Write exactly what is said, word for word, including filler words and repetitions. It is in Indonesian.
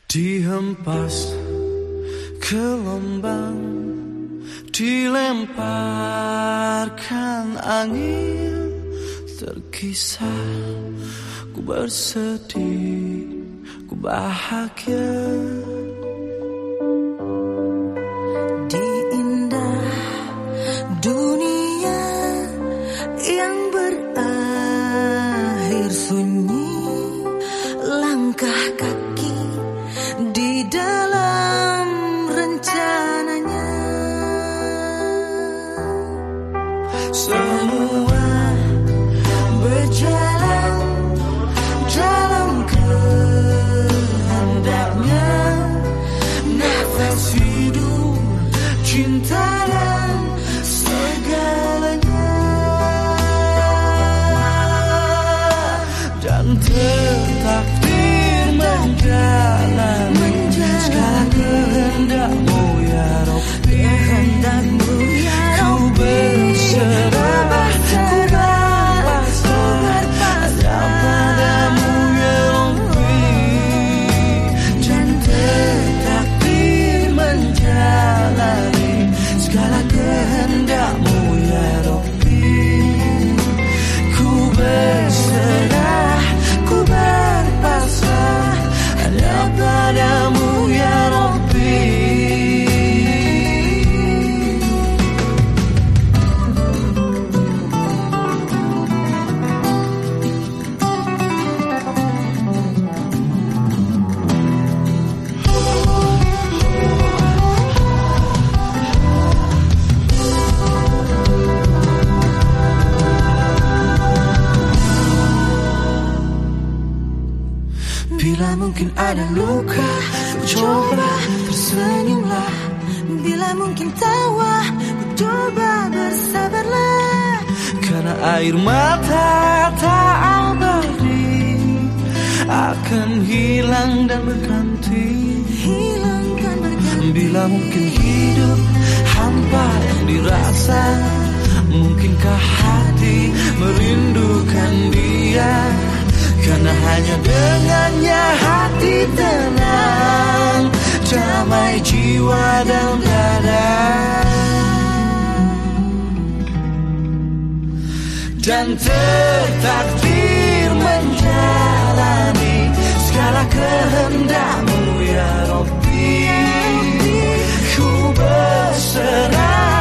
Dihempas gelombang, dilemparkan angin, terkisah ku bersedih, ku bahagia. Di indah dunia yang berakhir sunyi, langkah kaki di dalam rencananya. Semua berjalan dalam kehendaknya. Nafas hidup, cinta dan segalanya. Dan tertakdir menjalani segala kehendakmu ya Rabbi. Kehendakmu ya Ku berserah, ku berpasrah hanya padamu ya Rabbi. Dan tertakdir menjalani segala kehendakmu ya Rabbi. Ku berserah, ku berpasrah hanya padamu ya Rabbi. Bila mungkin ada luka, coba tersenyumlah. Bila mungkin tawa, coba bersabarlah. Karena air mata tak abadi, akan hilang dan berganti. Hilang dan berganti. Bila mungkin hidup hampa yang dirasa, mungkinkah hati merindukan dia? Karena hanya dengannya hati tenang, damai jiwa dan dada. Dan tertakdir menjalani segala kehendakmu ya Rabbi. Ku berserah